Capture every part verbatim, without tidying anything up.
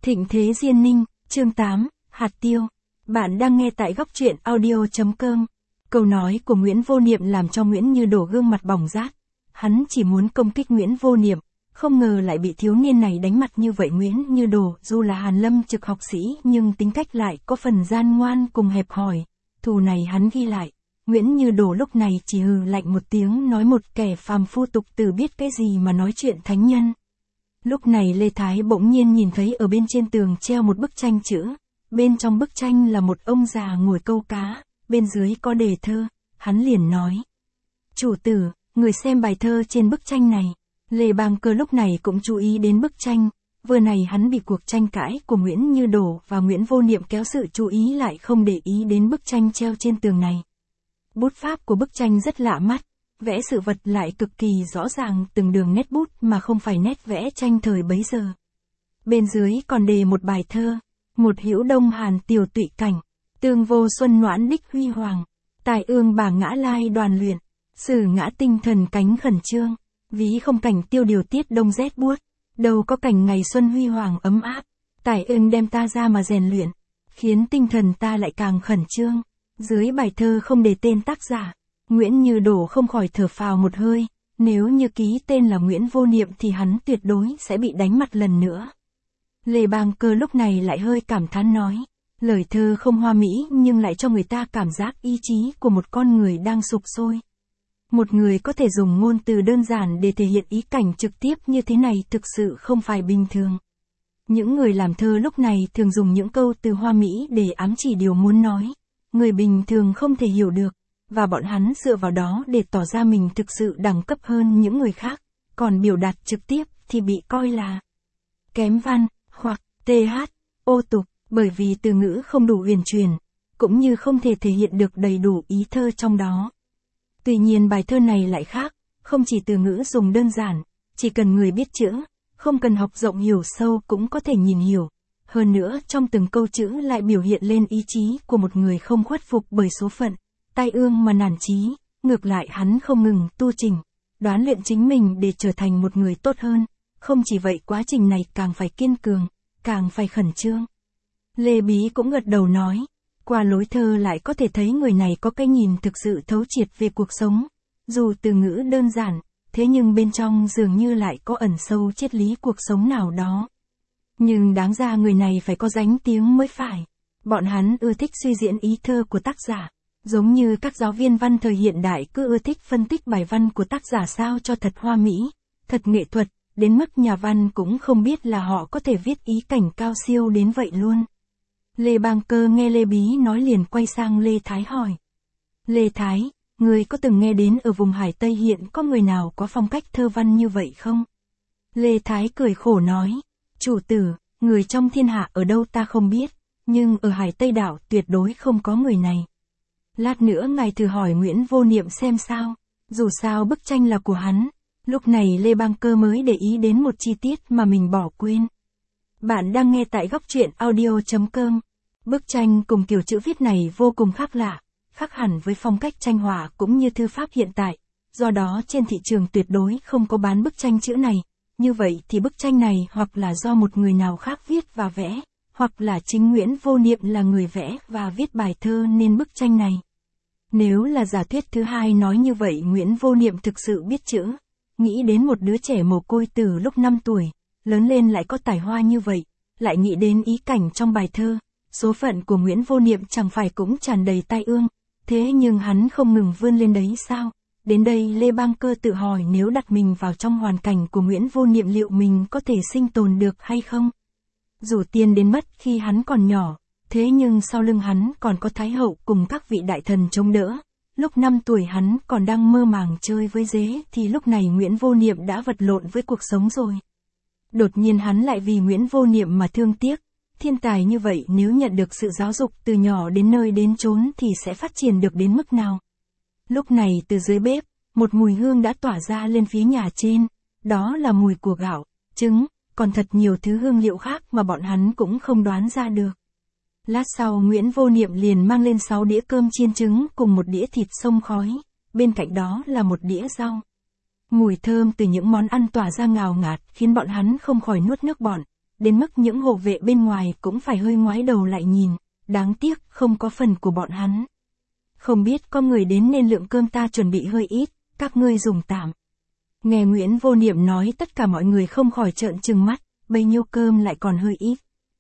Thịnh Thế Diên Ninh, chương tám, Hạt Tiêu. Bạn đang nghe tại góc truyện audio.com. Câu nói của Nguyễn Vô Niệm làm cho Nguyễn Như Đổ gương mặt bỏng rát. Hắn chỉ muốn công kích Nguyễn Vô Niệm, không ngờ lại bị thiếu niên này đánh mặt như vậy. Nguyễn Như Đổ dù là Hàn Lâm trực học sĩ nhưng tính cách lại có phần gian ngoan cùng hẹp hòi. Thù này hắn ghi lại. Nguyễn Như Đổ lúc này chỉ hừ lạnh một tiếng, nói một kẻ phàm phu tục tử biết cái gì mà nói chuyện thánh nhân. Lúc này Lê Thái bỗng nhiên nhìn thấy ở bên trên tường treo một bức tranh chữ. Bên trong bức tranh là một ông già ngồi câu cá, bên dưới có đề thơ. Hắn liền nói: "Chủ tử, người xem bài thơ trên bức tranh này." Lê Bang Cơ lúc này cũng chú ý đến bức tranh. Vừa này hắn bị cuộc tranh cãi của Nguyễn Như Đổ và Nguyễn Vô Niệm kéo sự chú ý lại, không để ý đến bức tranh treo trên tường này. Bút pháp của bức tranh rất lạ mắt, vẽ sự vật lại cực kỳ rõ ràng, từng đường nét bút mà không phải nét vẽ tranh thời bấy giờ. Bên dưới còn đề một bài thơ: "Một hữu đông hàn tiểu tụy cảnh, tương vô xuân noãn đích huy hoàng, tài ương bà ngã lai đoàn luyện, sử ngã tinh thần cánh khẩn trương, ví không cảnh tiêu điều tiết đông rét buốt, đâu có cảnh ngày xuân huy hoàng ấm áp, tài ương đem ta ra mà rèn luyện, khiến tinh thần ta lại càng khẩn trương." Dưới bài thơ không đề tên tác giả. Nguyễn Như Đổ không khỏi thở phào một hơi, nếu như ký tên là Nguyễn Vô Niệm thì hắn tuyệt đối sẽ bị đánh mặt lần nữa. Lê Bang Cơ lúc này lại hơi cảm thán nói: "Lời thơ không hoa mỹ nhưng lại cho người ta cảm giác ý chí của một con người đang sục sôi. Một người có thể dùng ngôn từ đơn giản để thể hiện ý cảnh trực tiếp như thế này thực sự không phải bình thường." Những người làm thơ lúc này thường dùng những câu từ hoa mỹ để ám chỉ điều muốn nói, người bình thường không thể hiểu được, và bọn hắn dựa vào đó để tỏ ra mình thực sự đẳng cấp hơn những người khác, còn biểu đạt trực tiếp thì bị coi là kém văn, hoặc th, ô tục, bởi vì từ ngữ không đủ huyền truyền, cũng như không thể thể hiện được đầy đủ ý thơ trong đó. Tuy nhiên bài thơ này lại khác, không chỉ từ ngữ dùng đơn giản, chỉ cần người biết chữ, không cần học rộng hiểu sâu cũng có thể nhìn hiểu. Hơn nữa trong từng câu chữ lại biểu hiện lên ý chí của một người không khuất phục bởi số phận, tai ương mà nản chí, ngược lại hắn không ngừng tu trình, đoán luyện chính mình để trở thành một người tốt hơn. Không chỉ vậy, quá trình này càng phải kiên cường, càng phải khẩn trương. Lê Bí cũng gật đầu nói, qua lối thơ lại có thể thấy người này có cái nhìn thực sự thấu triệt về cuộc sống. Dù từ ngữ đơn giản, thế nhưng bên trong dường như lại có ẩn sâu triết lý cuộc sống nào đó. Nhưng đáng ra người này phải có danh tiếng mới phải. Bọn hắn ưa thích suy diễn ý thơ của tác giả, giống như các giáo viên văn thời hiện đại cứ ưa thích phân tích bài văn của tác giả sao cho thật hoa mỹ, thật nghệ thuật, đến mức nhà văn cũng không biết là họ có thể viết ý cảnh cao siêu đến vậy luôn. Lê Bang Cơ nghe Lê Bí nói liền quay sang Lê Thái hỏi: "Lê Thái, người có từng nghe đến ở vùng Hải Tây hiện có người nào có phong cách thơ văn như vậy không?" Lê Thái cười khổ nói: "Chủ tử, người trong thiên hạ ở đâu ta không biết, nhưng ở Hải Tây đảo tuyệt đối không có người này. Lát nữa ngài thử hỏi Nguyễn Vô Niệm xem sao, dù sao bức tranh là của hắn." Lúc này Lê Bang Cơ mới để ý đến một chi tiết mà mình bỏ quên. Bạn đang nghe tại góc truyện audio.com. Bức tranh cùng kiểu chữ viết này vô cùng khác lạ, khác hẳn với phong cách tranh họa cũng như thư pháp hiện tại, do đó trên thị trường tuyệt đối không có bán bức tranh chữ này. Như vậy thì bức tranh này hoặc là do một người nào khác viết và vẽ, hoặc là chính Nguyễn Vô Niệm là người vẽ và viết bài thơ nên bức tranh này. Nếu là giả thuyết thứ hai nói như vậy Nguyễn Vô Niệm thực sự biết chữ, nghĩ đến một đứa trẻ mồ côi từ lúc năm tuổi, lớn lên lại có tài hoa như vậy, lại nghĩ đến ý cảnh trong bài thơ, số phận của Nguyễn Vô Niệm chẳng phải cũng tràn đầy tai ương, thế nhưng hắn không ngừng vươn lên đấy sao? Đến đây Lê Bang Cơ tự hỏi nếu đặt mình vào trong hoàn cảnh của Nguyễn Vô Niệm liệu mình có thể sinh tồn được hay không? Dù tiên đến mất khi hắn còn nhỏ, thế nhưng sau lưng hắn còn có Thái Hậu cùng các vị đại thần chống đỡ. Lúc năm tuổi hắn còn đang mơ màng chơi với dế thì lúc này Nguyễn Vô Niệm đã vật lộn với cuộc sống rồi. Đột nhiên hắn lại vì Nguyễn Vô Niệm mà thương tiếc. Thiên tài như vậy nếu nhận được sự giáo dục từ nhỏ đến nơi đến chốn thì sẽ phát triển được đến mức nào? Lúc này từ dưới bếp, một mùi hương đã tỏa ra lên phía nhà trên, đó là mùi của gạo, trứng, còn thật nhiều thứ hương liệu khác mà bọn hắn cũng không đoán ra được. Lát sau Nguyễn Vô Niệm liền mang lên sáu đĩa cơm chiên trứng cùng một đĩa thịt xông khói, bên cạnh đó là một đĩa rau. Mùi thơm từ những món ăn tỏa ra ngào ngạt khiến bọn hắn không khỏi nuốt nước bọt, đến mức những hộ vệ bên ngoài cũng phải hơi ngoái đầu lại nhìn, đáng tiếc không có phần của bọn hắn. Không biết có người đến nên lượng cơm ta chuẩn bị hơi ít, các ngươi dùng tạm. Nghe Nguyễn Vô Niệm nói tất cả mọi người không khỏi trợn trừng mắt, bấy nhiêu cơm lại còn hơi ít.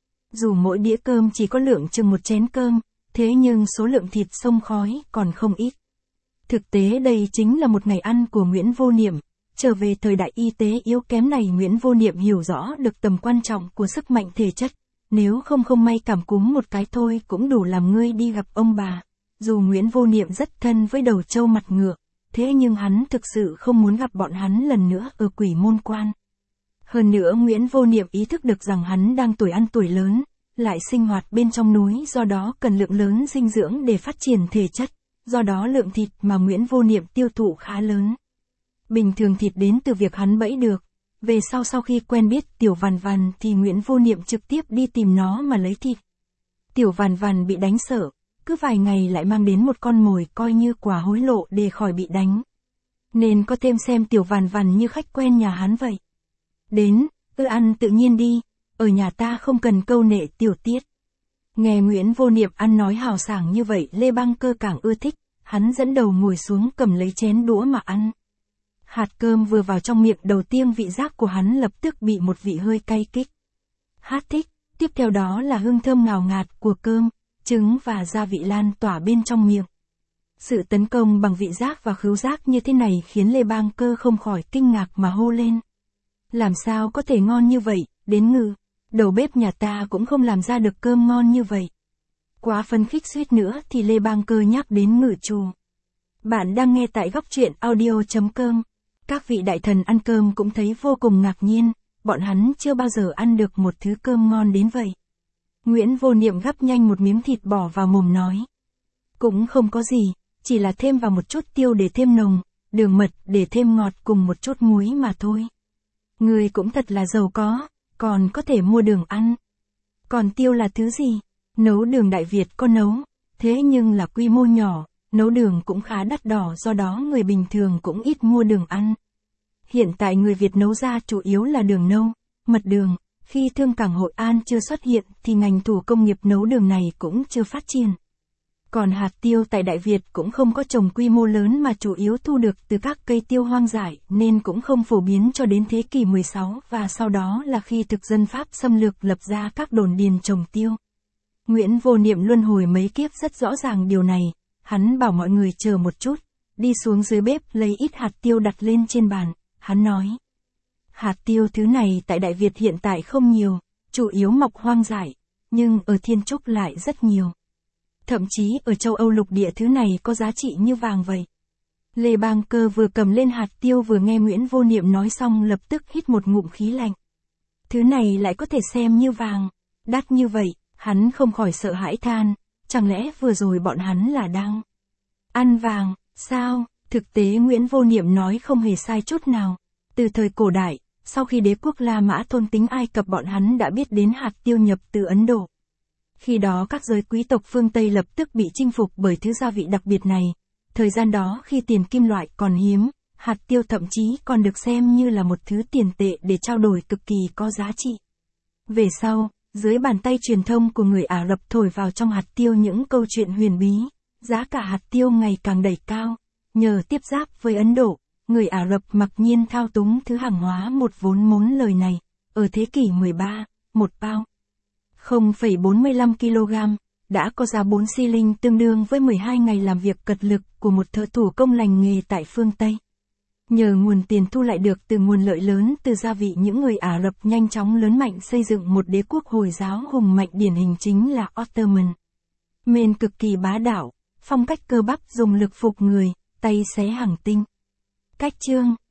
Dù mỗi đĩa cơm chỉ có lượng chừng một chén cơm, thế nhưng số lượng thịt xông khói còn không ít. Thực tế đây chính là một ngày ăn của Nguyễn Vô Niệm. Trở về thời đại y tế yếu kém này, Nguyễn Vô Niệm hiểu rõ được tầm quan trọng của sức mạnh thể chất. Nếu không không may cảm cúm một cái thôi cũng đủ làm ngươi đi gặp ông bà. Dù Nguyễn Vô Niệm rất thân với đầu trâu mặt ngựa, thế nhưng hắn thực sự không muốn gặp bọn hắn lần nữa ở Quỷ Môn Quan. Hơn nữa Nguyễn Vô Niệm ý thức được rằng hắn đang tuổi ăn tuổi lớn, lại sinh hoạt bên trong núi, do đó cần lượng lớn dinh dưỡng để phát triển thể chất, do đó lượng thịt mà Nguyễn Vô Niệm tiêu thụ khá lớn. Bình thường thịt đến từ việc hắn bẫy được, về sau sau khi quen biết Tiểu Vằn Vằn thì Nguyễn Vô Niệm trực tiếp đi tìm nó mà lấy thịt. Tiểu Vằn Vằn bị đánh sợ, cứ vài ngày lại mang đến một con mồi coi như quà hối lộ để khỏi bị đánh. Nên có thêm xem Tiểu Vằn Vằn như khách quen nhà hắn vậy. Đến, cứ ăn tự nhiên đi, ở nhà ta không cần câu nệ tiểu tiết. Nghe Nguyễn Vô Niệm ăn nói hào sảng như vậy, Lê Băng Cơ càng ưa thích, hắn dẫn đầu ngồi xuống cầm lấy chén đũa mà ăn. Hạt cơm vừa vào trong miệng đầu tiên vị giác của hắn lập tức bị một vị hơi cay kích. Hát thích, tiếp theo đó là hương thơm ngào ngạt của cơm, trứng và gia vị lan tỏa bên trong miệng. Sự tấn công bằng vị giác và khứu giác như thế này khiến Lê Bang Cơ không khỏi kinh ngạc mà hô lên. Làm sao có thể ngon như vậy, đến ngừ, đầu bếp nhà ta cũng không làm ra được cơm ngon như vậy. Quá phấn khích suýt nữa thì Lê Bang Cơ nhắc đến ngự trù. Bạn đang nghe tại góc truyện audio chấm com. Các vị đại thần ăn cơm cũng thấy vô cùng ngạc nhiên, bọn hắn chưa bao giờ ăn được một thứ cơm ngon đến vậy. Nguyễn Vô Niệm gắp nhanh một miếng thịt bỏ vào mồm nói. Cũng không có gì, chỉ là thêm vào một chút tiêu để thêm nồng, đường mật để thêm ngọt cùng một chút muối mà thôi. Người cũng thật là giàu có, còn có thể mua đường ăn. Còn tiêu là thứ gì? Nấu đường Đại Việt có nấu, thế nhưng là quy mô nhỏ, nấu đường cũng khá đắt đỏ, do đó người bình thường cũng ít mua đường ăn. Hiện tại người Việt nấu ra chủ yếu là đường nâu, mật đường. Khi Thương Cảng Hội An chưa xuất hiện thì ngành thủ công nghiệp nấu đường này cũng chưa phát triển. Còn hạt tiêu tại Đại Việt cũng không có trồng quy mô lớn mà chủ yếu thu được từ các cây tiêu hoang dại nên cũng không phổ biến cho đến thế kỷ mười sáu, và sau đó là khi thực dân Pháp xâm lược lập ra các đồn điền trồng tiêu. Nguyễn Vô Niệm luân hồi mấy kiếp rất rõ ràng điều này, hắn bảo mọi người chờ một chút, đi xuống dưới bếp lấy ít hạt tiêu đặt lên trên bàn, hắn nói. Hạt tiêu thứ này tại Đại Việt hiện tại không nhiều, chủ yếu mọc hoang dại, nhưng ở Thiên Trúc lại rất nhiều. Thậm chí ở châu Âu lục địa thứ này có giá trị như vàng vậy. Lê Bang Cơ vừa cầm lên hạt tiêu vừa nghe Nguyễn Vô Niệm nói xong lập tức hít một ngụm khí lạnh. Thứ này lại có thể xem như vàng, đắt như vậy, hắn không khỏi sợ hãi than, chẳng lẽ vừa rồi bọn hắn là đang ăn vàng, sao? Thực tế Nguyễn Vô Niệm nói không hề sai chút nào. Từ thời cổ đại, sau khi đế quốc La Mã thôn tính Ai Cập, bọn hắn đã biết đến hạt tiêu nhập từ Ấn Độ. Khi đó các giới quý tộc phương Tây lập tức bị chinh phục bởi thứ gia vị đặc biệt này. Thời gian đó khi tiền kim loại còn hiếm, hạt tiêu thậm chí còn được xem như là một thứ tiền tệ để trao đổi cực kỳ có giá trị. Về sau, dưới bàn tay truyền thông của người Ả Rập thổi vào trong hạt tiêu những câu chuyện huyền bí, giá cả hạt tiêu ngày càng đẩy cao. Nhờ tiếp giáp với Ấn Độ, người Ả Rập mặc nhiên thao túng thứ hàng hóa một vốn mốn lời này. Ở thế kỷ mười ba, một bao không phẩy bốn mươi lăm ki lô gam đã có giá bốn xi linh, tương đương với mười hai ngày làm việc cật lực của một thợ thủ công lành nghề tại phương Tây. Nhờ nguồn tiền thu lại được từ nguồn lợi lớn từ gia vị, những người Ả Rập nhanh chóng lớn mạnh xây dựng một đế quốc Hồi giáo hùng mạnh, điển hình chính là Ottoman. Men cực kỳ bá đạo, phong cách cơ bắp dùng lực phục người, tay xé hàng tinh. Cách chương